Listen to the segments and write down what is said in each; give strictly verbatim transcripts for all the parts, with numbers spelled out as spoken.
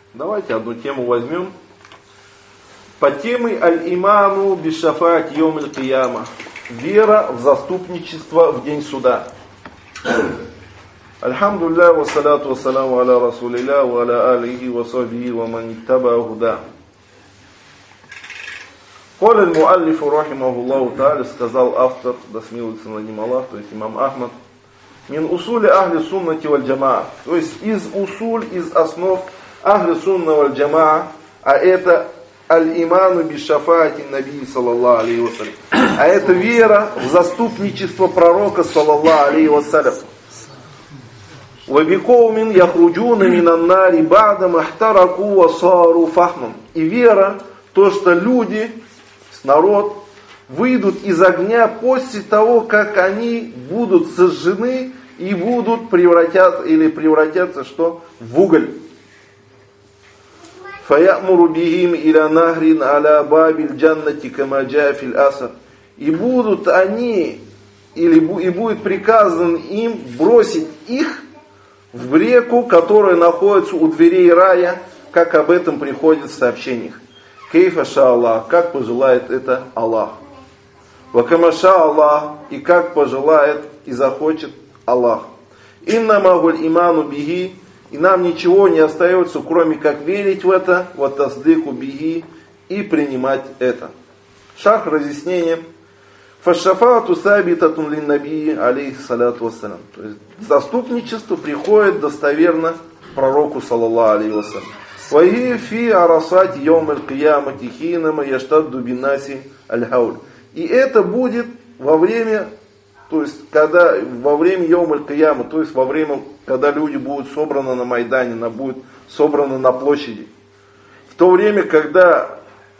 Давайте одну тему возьмем. Под темой аль-иману бишафаат йом аль-кияма. Вера в заступничество в день суда. Альхамдулилля, вассаляту вассаламу аля расулилля, ва аля алихи ва сахбихи ва ман иттаба худа. Кол аль-муаллифу рахимахуллаху та'аля, сказал автор, да смилуется над ним Аллах, то есть имам Ахмад, мин усули ахли суннати валь джамаа, то есть из усуль, из основ ахли сунна валь джамаа, а это аль-иману бишафаати наби саллаллаху алейхи вассалям, а это вера в заступничество пророка саллаллаху алейхи вассалям. Вабикоумин яхруджуна минаннари бада махтараку васару фахман. И вера, то, что люди, народ, выйдут из огня после того, как они будут сожжены и будут превратятся, или превратятся что? В уголь. Фаямуру бихим иля нахрин аля бабиль джаннати кама джа фил асар. И будут они, или и будет приказан им бросить их в реку, которая находится у дверей рая, как об этом приходит в сообщениях. Кейфа ша Аллах, как пожелает это Аллах. Вакамаша Аллах, и как пожелает и захочет Аллах. Инна магуль иману биги, и нам ничего не остается, кроме как верить в это, вот таздыку биги, и принимать это. Шарх разъяснение. Фашафату сабитатун лин наби алейхиссалату вассалям. То есть заступничество приходит достоверно пророку саллаллаху алейхи вассалям. Ваги фи арасати йом аль-киямати хинама яштадду бинаси аль-хауль. И это будет во время, то есть когда во время йом аль-кияма, то есть во время, когда люди будут собраны на Майдане, на, будут собраны на площади. В то время, когда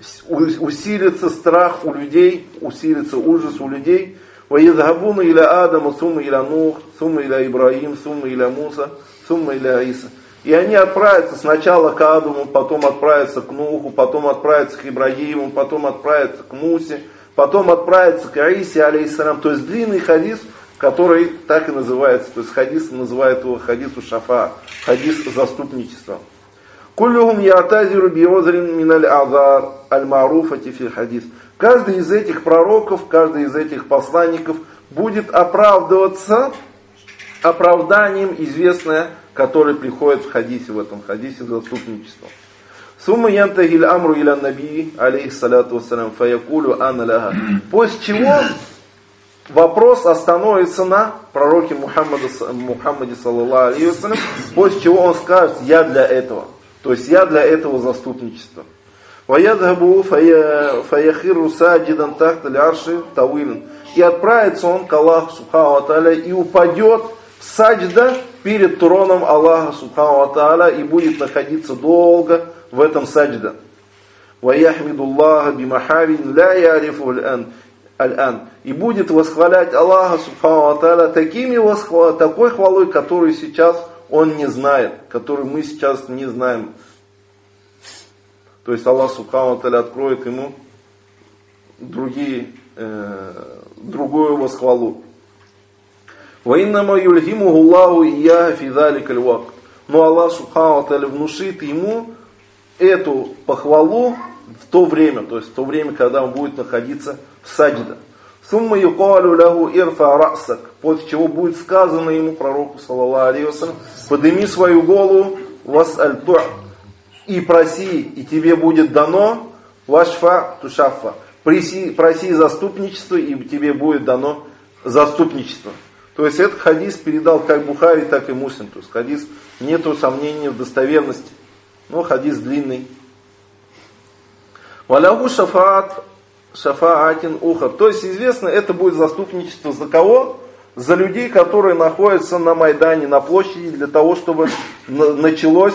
усилится страх у людей, усилится ужас у людей. وَيَذْهَبُونَ إِلَىٰ آدَمَ ثُمَّ إِلَىٰ نُوحٍ ثُمَّ إِلَىٰ إِبْرَاهِيمَ ثُمَّ إِلَىٰ مُوسَى ثُمَّ إِلَىٰ عِيسَى. И они отправятся сначала к Адаму, потом отправятся к Нуху, потом отправятся к Ибрагиму, потом отправятся к Мусе, потом отправятся к Иисе, алейхиссалям. То есть длинный хадис, который так и называется. То есть хадис называют его хадису шафа, хадис заступничества. Куллюхум я'тазиру би'узрин миналь азар аль-маруфати фи хадис. Каждый из этих пророков, каждый из этих посланников будет оправдываться оправданием известное, которое приходит в хадисе, в этом хадисе заступничества. Сумма янтахиль амру иля наби алейхиссалату вассалям фаякулю анна ляха. После чего вопрос остановится на пророке Мухаммаде, Мухаммаде саллаллаху алейхи вассалям, после чего он скажет: я для этого. То есть я для этого заступничества. وَيَذْهَبُ فَيَخِرُّ سَاجِدًا تَحْتَ الْعَرْشِ طَوِيلًا. И отправится он к Аллаху Субхану ва Тааля и упадет в саджда перед троном Аллаха Субхану ва Тааля и будет находиться долго в этом саджда. وَيَحْمِدُ اللَّهَ بِمَحَامِدٍ لَا يَعْرِفُهُ الْآنَ. И будет восхвалять Аллаха Субхану ва Тааля такими восхвал, такой хвалой, которую сейчас он не знает, которую мы сейчас не знаем. То есть Аллах Субхану ва Тааля откроет ему другие, э, другую восхвалу. وَإِنَّمَا يُلْهِمُهُ اللَّهُ إِيَّاهَ فِي ذَلِكَ الْوَقْتِ. Но Аллах Субхану ва Тааля внушит ему эту похвалу в то время, то есть в то время, когда он будет находиться в саджда. ثُمَّ يُقَالُ لَهُ إِرْفَعْ رَأْسَكَ. После чего будет сказано ему, пророку саллаллаху алейхи вассалям: подними свою голову, вас'аль ту'т, и проси, и тебе будет дано, вашфа тушаффа, проси, проси заступничество, и тебе будет дано заступничество. То есть этот хадис передал как Бухари, так и Муслим. То есть хадис, нету сомнений в достоверности, но хадис длинный. Валяху шафаат шафаатин ухар. То есть известно, это будет заступничество за кого? За людей, которые находятся на Майдане, на площади, для того, чтобы началось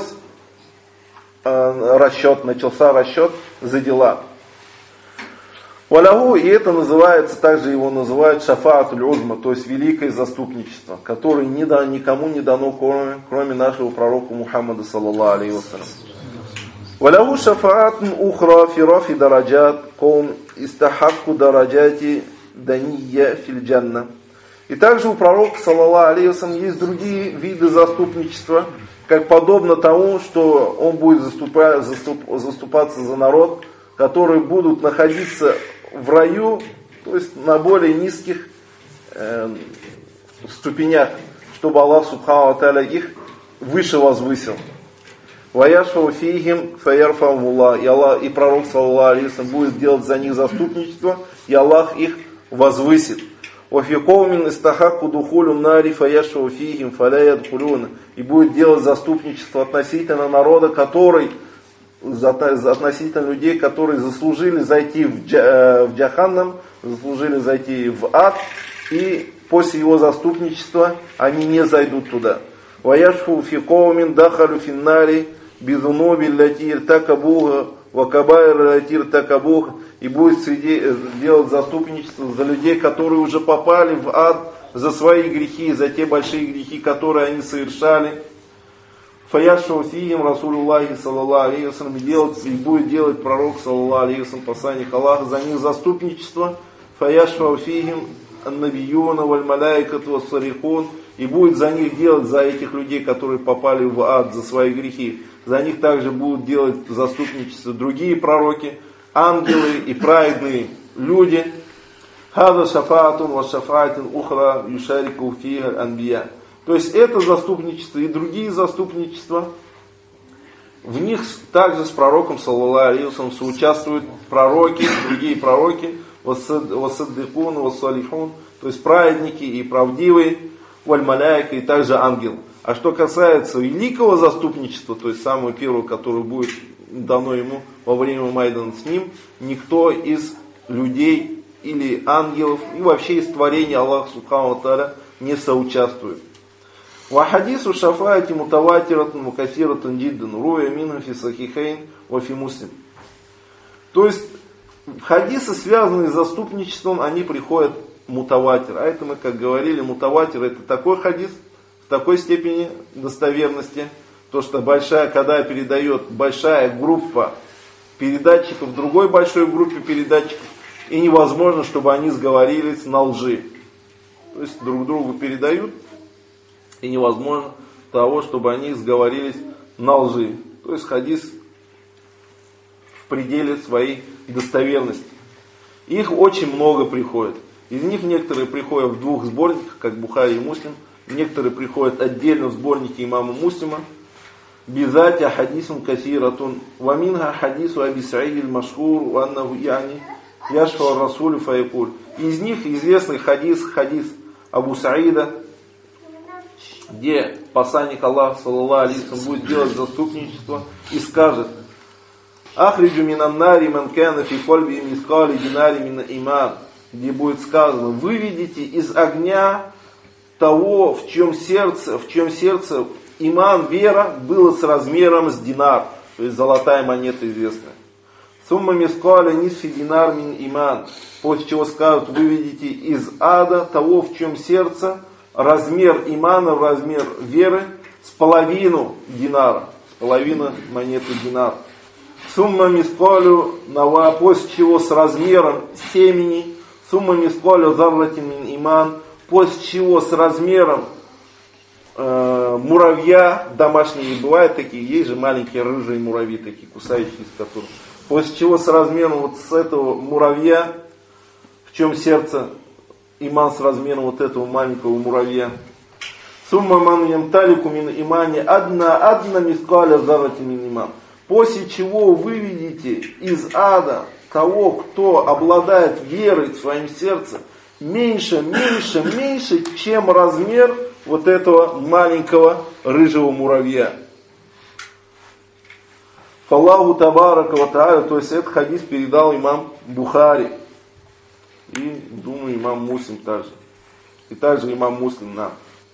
расчет, начался расчет за дела. Валяху, и это называется, также его называют шафаатуль узма, то есть великое заступничество, которое не да, никому не дано, кроме, кроме нашего пророка Мухаммада саллаллаху алейхи вассалям. Валяху шафаатун ухра фи рафи дараджат ком истахакку дараджати дания филь джанна. И также у пророка, саллаллаху алейхи ва саллям, есть другие виды заступничества, как подобно тому, что он будет заступать, заступ, заступаться за народ, которые будут находиться в раю, то есть на более низких э, ступенях, чтобы Аллах субхану ва тааля их выше возвысил. Ваяшфау фихим фаярфаумуллах. И Аллах, и пророк, саллаллаху алейхи ва саллям, будет делать за них заступничество, и Аллах их возвысит. Вафикоумин истахаку духулю нари фаяшфау фихим фаляят хулюна. И будет делать заступничество относительно народа, который, относительно людей, которые заслужили зайти в, джа, в джаханнам, заслужили зайти в ад, и после его заступничества они не зайдут туда. Ваяшфу фикоумин дахалю финнари безуноби латир такабуга вакабайр латир такабуга. И будет делать заступничество за людей, которые уже попали в ад за свои грехи, за те большие грехи, которые они совершали. Фаяшфу фихим Расулуллахи саллаллаху алейхи ва саллям, и будет делать пророк, саллаллаху алейхи ва саллям, посланник Аллаха, за них заступничество. Фаяшфу фихим аннабиюна валь маляикату вассалихун. И будет за них делать, за этих людей, которые попали в ад за свои грехи, за них также будут делать заступничество другие пророки, ангелы и праведные люди. Хада шафаатун ва шафаатин ухра юшарику фиха анбия. То есть это заступничество и другие заступничества, в них также с пророком, саллаллаху алейхи ва саллям, соучаствуют пророки, другие пророки, вассаддикун, вассалихун, то есть праведники и правдивые, валь-маляйка и также ангел. А что касается великого заступничества, то есть самого первого, которое будет дано ему во время Майдана, с ним никто из людей или ангелов и вообще из творения Аллаха субхану ва тааля не соучаствует. Ва хадису шафаати мутаватиратун мукафиратун джиддан руя минху фи сахихайн ва фи муслим. То есть хадисы, связанные с заступничеством, они приходят мутаватир. А это мы, как говорили, мутаватир это такой хадис, в такой степени достоверности, то что большая, когда передает большая группа передатчиков другой большой группе передатчиков, и невозможно, чтобы они сговорились на лжи. То есть друг другу передают, и невозможно того, чтобы они сговорились на лжи. То есть хадис в пределе своей достоверности. Их очень много приходит. Из них некоторые приходят в двух сборниках, как Бухари и Муслим. Некоторые приходят отдельно в сборнике имама Муслима. Бизатя хадисун касиратун. Ваминха хадису аби Саиди аль-Машхур ваннаху яни яшфа расулю фаякуль. Из них известный хадис, хадис Абу Саида, где посланник Аллаха, саллаллаху алейхи ва саллям, будет делать заступничество и скажет: Ахриджу минан нари ман кана фи кольби мискали динари мина иман. Где будет сказано: выведите из огня того, в чем сердце, в чем сердце иман, вера, было с размером с динар, то есть золотая монета известная. Сумма мискаля нисфи динар мин иман, после чего скажут: выведите из ада того, в чем сердце, размер имана, размер веры, с половину динара, с половины монеты динар. Сумма мискалю нава, после чего с размером семени, сумма мискалю зарратин мин иман, после чего с размером э, муравья домашние, бывают такие, есть же маленькие рыжие муравьи, такие кусающие, из которых. После чего с размером вот с этого муравья, в чем сердце, иман с размером вот этого маленького муравья. Сумма ман ямталику мин имани одна одна мискаля зарратин мин иман. После чего выведите из ада того, кто обладает верой в своем сердце, меньше, меньше, меньше, чем размер вот этого маленького рыжего муравья. Фаллаху табарака ва тааля, то есть этот хадис передал имам Бухари. И, думаю, имам Муслим также. И также имам Муслим нам.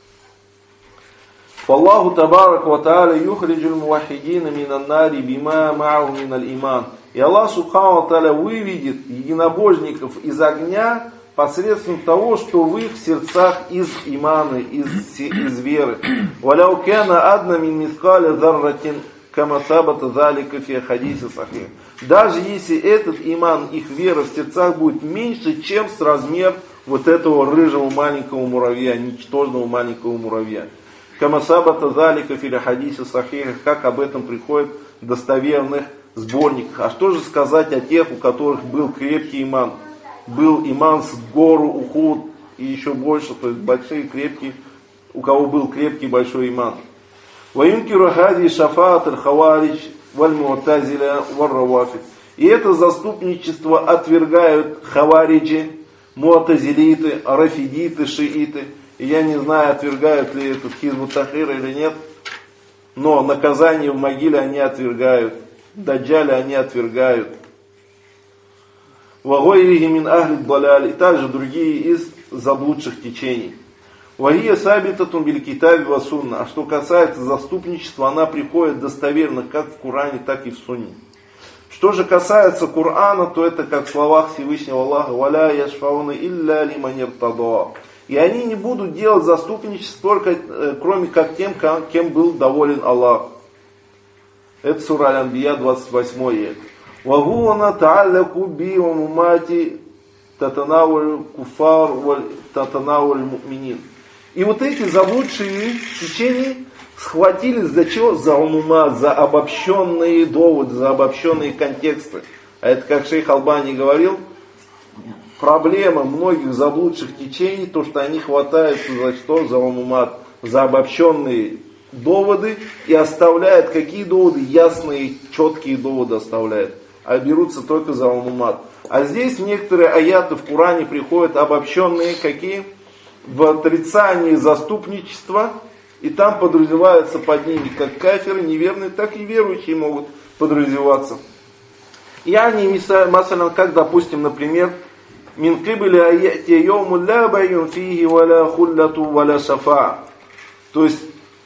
Фаллаху табарака ва тааля юхриджул мувахидина минан нари бима ма'аху миналь иман. И Аллах субхану ва тааля выведет единобожников из огня посредством того, что в их сердцах из имана, из, из веры. Валяу кана адна мин мискаля зарратин кама сабата залика фи хадисе сахих. Даже если этот иман, их вера в сердцах будет меньше, чем с размер вот этого рыжего маленького муравья, ничтожного маленького муравья. Камасабата залика филя хадиса сахиха, как об этом приходит в достоверных сборниках. А что же сказать о тех, у которых был крепкий иман? Был иман с гору Ухуд и еще больше, то есть большие, крепкие, у кого был крепкий большой иман. Ваюнкиру хади шафаат аль-хаваридж валь-му'тазиля валь-равафид. И это заступничество отвергают хавариджи, му'тазилиты, рафидиты, шииты. И я не знаю, отвергают ли этот Хизбут Тахрир или нет, но наказание в могиле они отвергают, даджаля они отвергают. Вагойрихи мин ахли даляль, и также другие из заблудших течений. Вагия сабитатун биль китаби ва сунна. А что касается заступничества, она приходит достоверно как в Коране, так и в Сунне. Что же касается Корана, то это как в словах Всевышнего Аллаха: «Валя яшфауна илля лиман иртада». И они не будут делать заступничество только, э, кроме как тем, кем был доволен Аллах. Это сура Аль-Анбия, двадцать восьмой аят. «Вагуна та'алляку би ва мумати татанаваль куфар валь татанаваль му'минин». И вот эти заблудшие течения схватились за что? За умумат, за обобщенные доводы, за обобщенные контексты. А это, как шейх Албани говорил, проблема многих заблудших течений, то, что они хватаются за что? За умумат, за обобщенные доводы и оставляют, какие доводы? Ясные, четкие доводы оставляют, а берутся только за умумат. А здесь некоторые аяты в Коране приходят обобщенные, какие? В отрицании заступничества, и там подразумеваются под ними как кафиры, неверные, так и верующие могут подразумеваться. И они, масалан, как, допустим, например, «Мин кибли аяти йому ля байюн фиги валя хулляту валя шафа». То есть,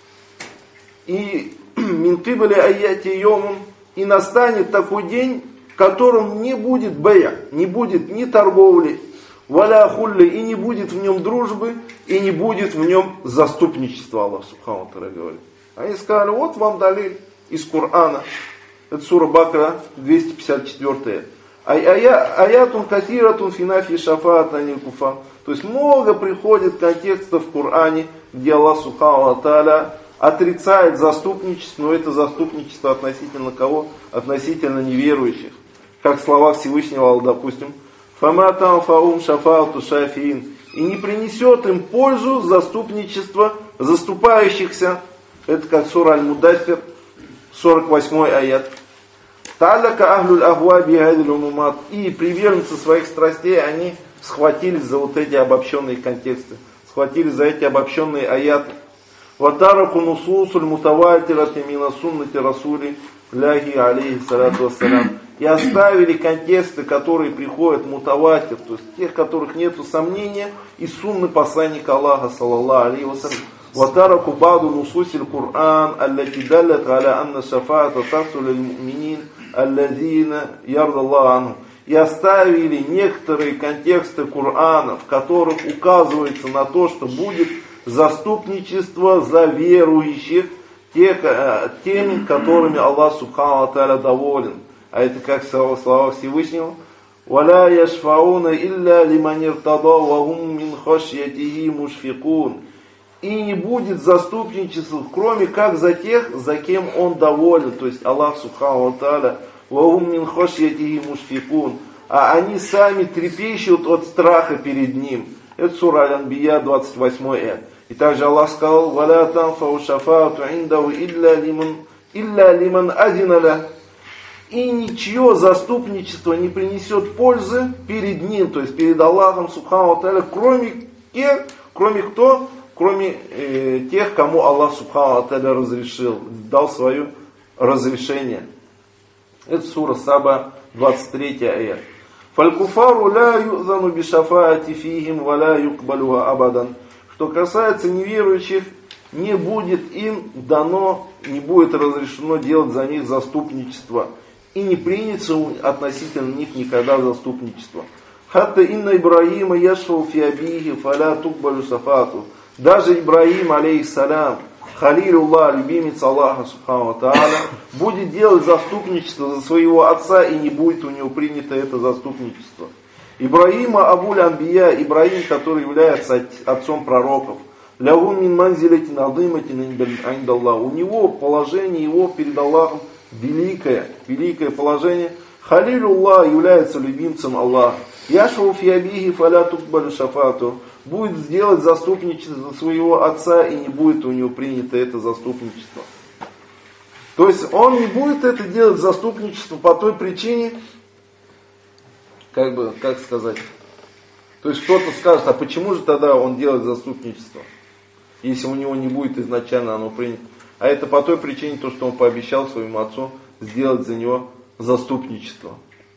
и «Мин кибли аяти йому», и настанет такой день, в котором не будет бая, не будет ни торговли, валя хулли, и не будет в нем дружбы, и не будет в нем заступничества, Аллах Субхану ва Тааля говорит. Они сказали: вот вам далиль из Корана. Это сура Бакра, двести пятьдесят четвёртая. Аятун катиратун финафи шафаат аниль куфа. То есть много приходит контекстов в Коране, где Аллах Субхану ва Тааля отрицает заступничество, но это заступничество относительно кого? Относительно неверующих. Как в словах Всевышнего, допустим, «Фама танфаум шафаату шафиин». И не принесет им пользу заступничество заступающихся. Это как сура Аль-Муддассир, сорок восьмой аят. «Та'аллака ахлюль ахва бихадиль умумат». И приверженцы своих страстей, они схватились за вот эти обобщенные контексты, схватились за эти обобщенные аяты. «Ватараку нусусуль мутаватирати мина суннати расули ляхи алейхи салату вассалям». И оставили контексты, которые приходят мутаватир, то есть тех, которых нету сомнения, и сунны посланника Аллаха, саллаллаху алейхи вассалям. «Ватараку баду нусусиль Кур'ан, аллати даллат аля анна шафаата тасуль аль-муминин, аллазина ярдаллаху анху». И оставили некоторые контексты Корана, в которых указывается на то, что будет заступничество за верующих, тех, теми, которыми Аллах Субхану ва Тааля доволен. А это как слова Всевышнего: «Валя яшфауна илля лиман иртада ва хум мин хашьятихи мушфикун». И не будет заступничества, кроме как за тех, за кем он доволен, то есть Аллах Субхану ва Тааля. «Ва хум мин хашьятихи мушфикун». А они сами трепещут от страха перед ним. Это сура Аль-Анбия, двадцать восьмой аят. И также Аллах сказал: «Валя танфау шафаату индаху илля лиман илля лиман азина ля». И ничье заступничество не принесет пользы перед ним, то есть перед Аллахом Субхану ва Тааля, кроме тех, кроме кто? Кроме э, тех, кому Аллах Субхану ва Тааля разрешил, дал свое разрешение. Это сура Саба, двадцать третий аят. «Фалькуфару ля юзану бишафаати фихим ва ля юкбалюха абадан». Что касается неверующих, не будет им дано, не будет разрешено делать за них заступничество. И не принято относительно них никогда заступничество. «Хатта инна Ибраима яшфау фи абихи фаля тукбалю сафату». Даже Ибраим, алейхиссалям, халилюллах, любимец Аллаха Субхану ва Тааля, будет делать заступничество за своего отца, и не будет у него принято это заступничество. Ибраима Абуль Анбия, Ибраим, который является отцом пророков. Лягу мин манзилятин адыматин индаллах. У него положение его перед Аллахом великое, великое положение. Халилуллах является любимцем Аллаха. Яшву фиабихи фаля тукбалю шафату. Будет сделать заступничество своего отца, и не будет у него принято это заступничество. То есть он не будет это делать заступничество по той причине, как бы, как сказать, то есть кто-то скажет, а почему же тогда он делает заступничество, если у него не будет изначально оно принято. А это по той причине, то, что он пообещал своему отцу сделать за него заступничество.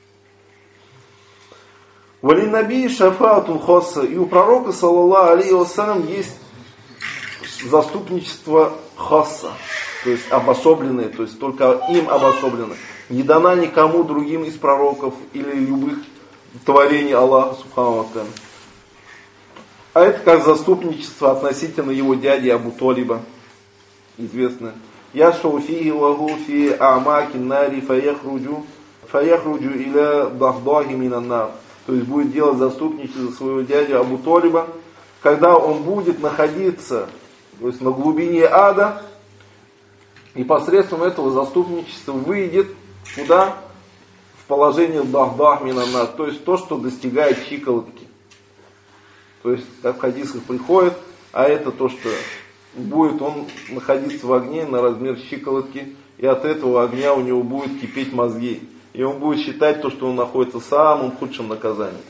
Валиннаби шафаатун хосса. И у пророка, саллаллаху алейхи вассалям, есть заступничество хосса, то есть обособленное, то есть только им обособлено. Не дана никому другим из пророков или любых творений Аллаха субхану ва тааля. А это как заступничество относительно его дяди Абу Талиба, известное. Яшфау фиги лагу фи а'маки нари фаяхруджу фаяхруджу иля дахдахи минан нар. То есть будет делать заступничество за своего дядю Абу Талиба, когда он будет находиться, то есть на глубине ада, и посредством этого заступничества выйдет куда? В положение дахдах минан нар, то есть то, что достигает щиколотки. То есть, как в хадисах приходит, а это то, что будет он находиться в огне на размер щиколотки, и от этого огня у него будет кипеть мозги. И он будет считать то, что он находится в самом худшем наказании.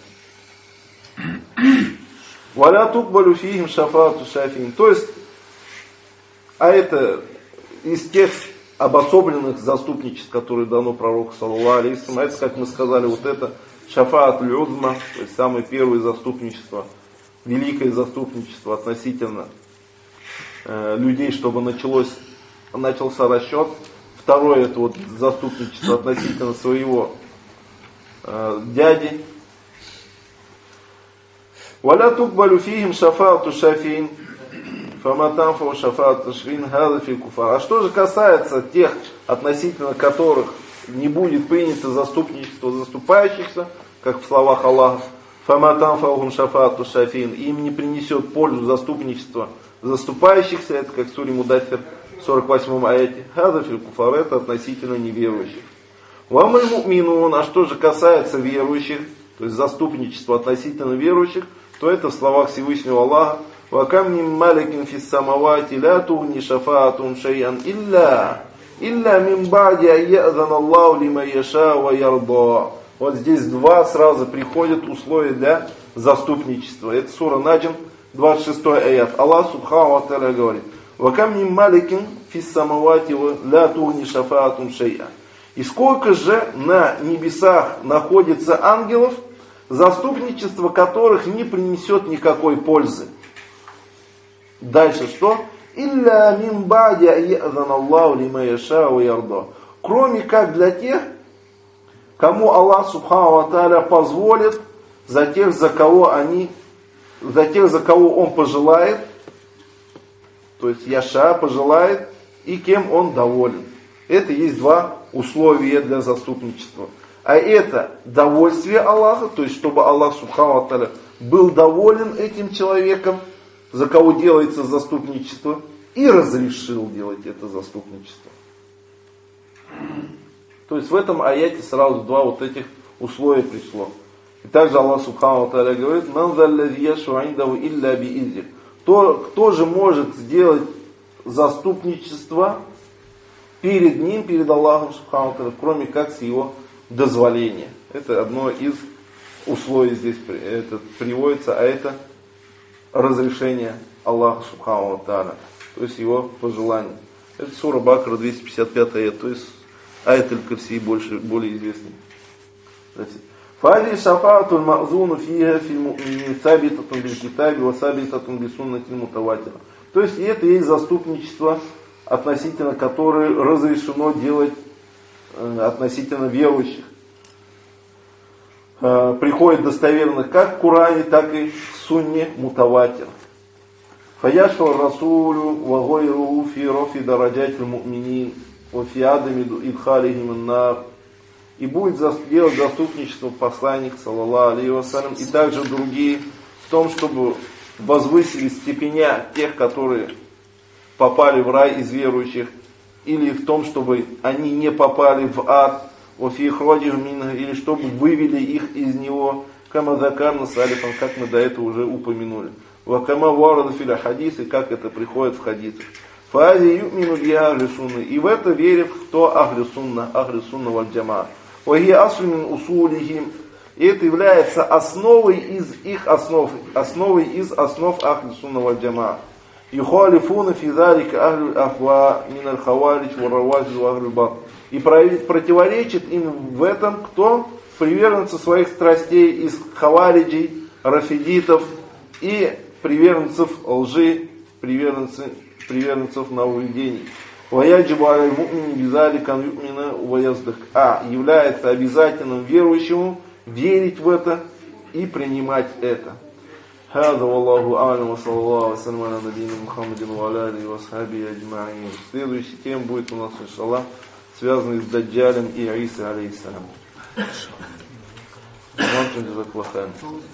Валя тукбалю фихим шафаату шафин. То есть, а это из тех обособленных заступничеств, которые дано пророку, саллаллаху алейхи вассалям, это, как мы сказали, вот это шафаат аль-узма, то есть самое первое заступничество, великое заступничество относительно э, людей, чтобы началось, начался расчет. Второе, это вот заступничество относительно своего э, дяди. Валя тукбалю фихим шафаату шафин. Фаматанфу шафаату шафин хаза фи куфар. А что же касается тех, относительно которых не будет принято заступничество заступающихся, как в словах Аллаха, фаматанфу шафаату шафин, им не принесет пользу заступничество заступающихся, это как в суре Муддассир, в сорок восьмом аяте. Хаза фи куфар, это относительно неверующих. Вамаль му'минун, а что же касается верующих, то есть заступничество относительно верующих, то это в словах Всевышнего Аллаха: «Вакам мим маликин фис самавати ла тугни шафаатун шай'ан илля илля мим ба'ди айязан Аллаху лима яша ва ярда». Вот здесь два сразу приходят условия для заступничества. Это сура Наджм, двадцать шестой аят. Аллах субхану ва тааля говорит: «Вакам мим маликин фис самавати ла тугни шафаатун шай'ан». И сколько же на небесах находится ангелов, заступничество которых не принесет никакой пользы. Дальше что? «Илля мин ба'ди айязан Аллаху лима яша ва ярда». Кроме как для тех, кому Аллах субхану ва тааля позволит, за тех, за кого они, за тех, за кого Он пожелает, то есть яша пожелает, и кем Он доволен. Это есть два условия для заступничества. А это довольствие Аллаха, то есть чтобы Аллах субхану ва тааля был доволен этим человеком, за кого делается заступничество, и разрешил делать это заступничество. То есть в этом аяте сразу два вот этих условия пришло. И также Аллах субхану ва тааля говорит: «Ман заллази яшфау индаху илля биизни». Кто же может сделать заступничество перед ним, перед Аллахом субхану ва тааля, кроме как с его дозволения. Это одно из условий здесь это приводится, а это разрешение Аллаха субхану ва тааля, то есть его пожелание. Это сура Бакара, двести пятьдесят пятый аят, то есть аят аль-Курси больше, более известный. Фази шафаатуль ма'зуну фиха фил му'минин сабитатун биль китаби ва сабитатун би суннати мутаватира. То есть это есть заступничество, относительно которое разрешено делать относительно верующих. Приходит достоверно как в Коране, так и в сунне мутаватир. Фаяшфа расулю ва гайру фи рафи дараджатил му'минин ва фи адами идхалихим ан-нар и будет делать заступничество посланник, саллаллаху алейхи вассалям, и также другие, в том, чтобы возвысили степеня тех, которые попали в рай из верующих, или в том, чтобы они не попали в ад, или чтобы вывели их из него, кама закарна салифан, как мы до этого уже упомянули. Вакама варада филя хадисы, как это приходит в хадисах. Фази юмину би ахли сунны, и в это верит кто ахли сунна, ахли сунна валь джамаа. Вахи аслимин усулихим, и это является основой из их основ, основой из основ ахли сунна валь джамаа. Юхалифуна фи залика ахли ахва мин аль хаварич ва равафид ва ахли бат. И противоречит им в этом кто? Приверженцы своих страстей из хавариджей, рафидитов и приверженцев лжи, приверженцев, приверженцев нововведений. Ваяджибу аль му'мини бизалика ю'мина ва яздак. А является обязательным верующему верить в это и принимать это. هذا والله أعلم وصلى الله وسلم على نبينا محمد وعلى آله وصحبه أجمعين. Следующая тема будет у нас, иншаллах, связанный с Даджалем и Иса алейхиссалям.